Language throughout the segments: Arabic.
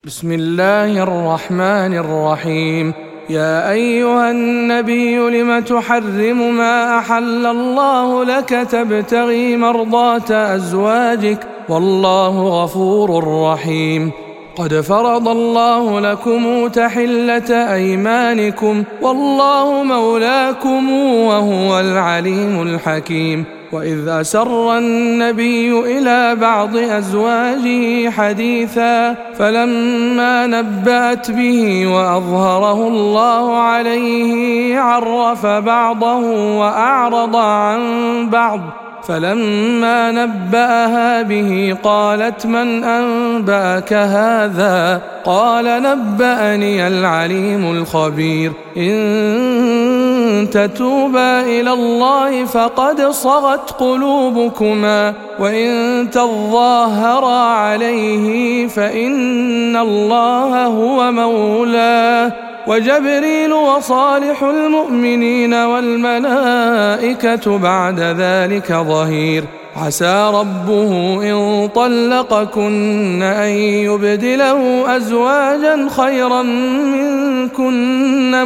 بسم الله الرحمن الرحيم. يا أيها النبي لم تحرم ما أحل الله لك تبتغي مرضات أزواجك والله غفور رحيم. قد فرض الله لكم تحلة أيمانكم والله مولاكم وهو العليم الحكيم. وإذ أسر النبي إلى بعض أزواجه حديثا فلما نبأت به وأظهره الله عليه عرف بعضه وأعرض عن بعض، فلما نبأها به قالت من أنبأك هذا؟ قال نبأني العليم الخبير. إن تتوبا إلى الله فقد صغت قلوبكما وإن تظاهرا عليه فإن الله هو مولاه وجبريل وصالح المؤمنين والملائكة بعد ذلك ظهير. عسى ربه إن طلقكن أن يبدله أزواجا خيرا منكن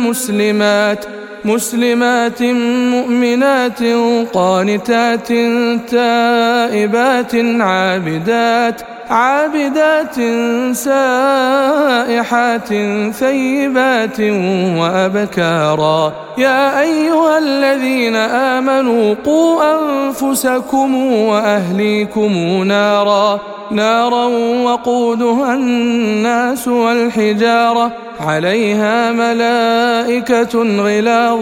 مسلمات مؤمنات قانتات تائبات عابدات سائحات ثيبات وأبكارا. يا أيها الذين آمنوا قوا أنفسكم وأهليكم نارا وقودها الناس والحجارة عليها ملائكة غلاظ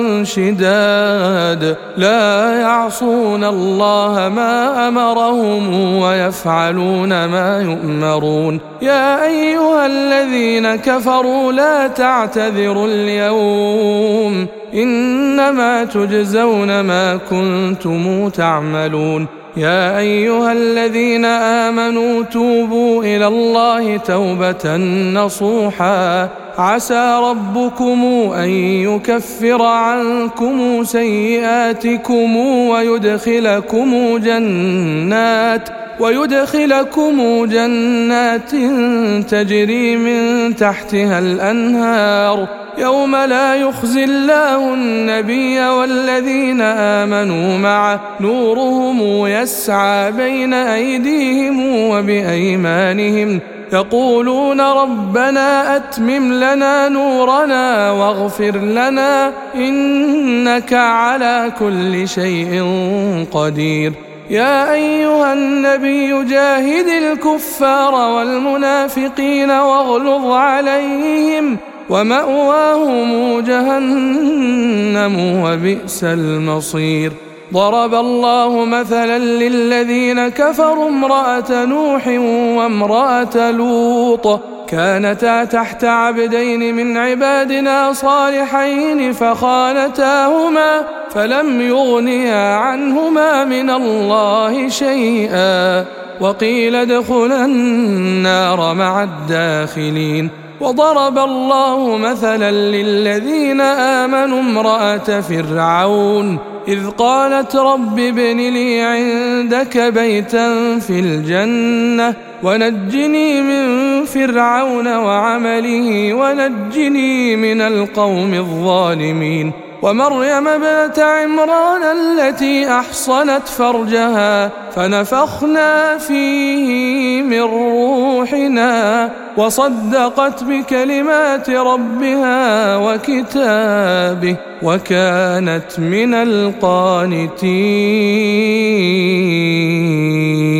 شداد لا يعصون الله ما أمرهم ويفعلون ما يؤمرون. يا أيها الذين كفروا لا تعتذروا اليوم إنما تجزون ما كنتم تعملون. يا أيها الذين آمنوا توبوا إلى الله توبة نصوحا عسى ربكم أن يكفر عنكم سيئاتكم ويدخلكم جنات تجري من تحتها الأنهار يوم لا يخزي الله النبي والذين آمنوا معه نورهم يسعى بين أيديهم وبأيمانهم يقولون ربنا أتمم لنا نورنا واغفر لنا إنك على كل شيء قدير. يا أيها النبي جاهد الكفار والمنافقين واغلظ عليهم ومأواهم جهنم وبئس المصير. ضرب الله مثلا للذين كفروا امرأة نوح وامرأة لوط كانتا تحت عبدين من عبادنا صالحين فخانتاهما فلم يغنيا عنهما من الله شيئا وقيل ادخلا النار مع الداخلين. وضرب الله مثلا للذين آمنوا امرأة فرعون إذ قالت رب ابن لي عندك بيتا في الجنة ونجني من فرعون وعمله ونجني من القوم الظالمين. ومريم ابنة عمران التي أحصنت فرجها فنفخنا فيه من روحنا وصدقت بكلمات ربها وكتابه وكانت من القانتين.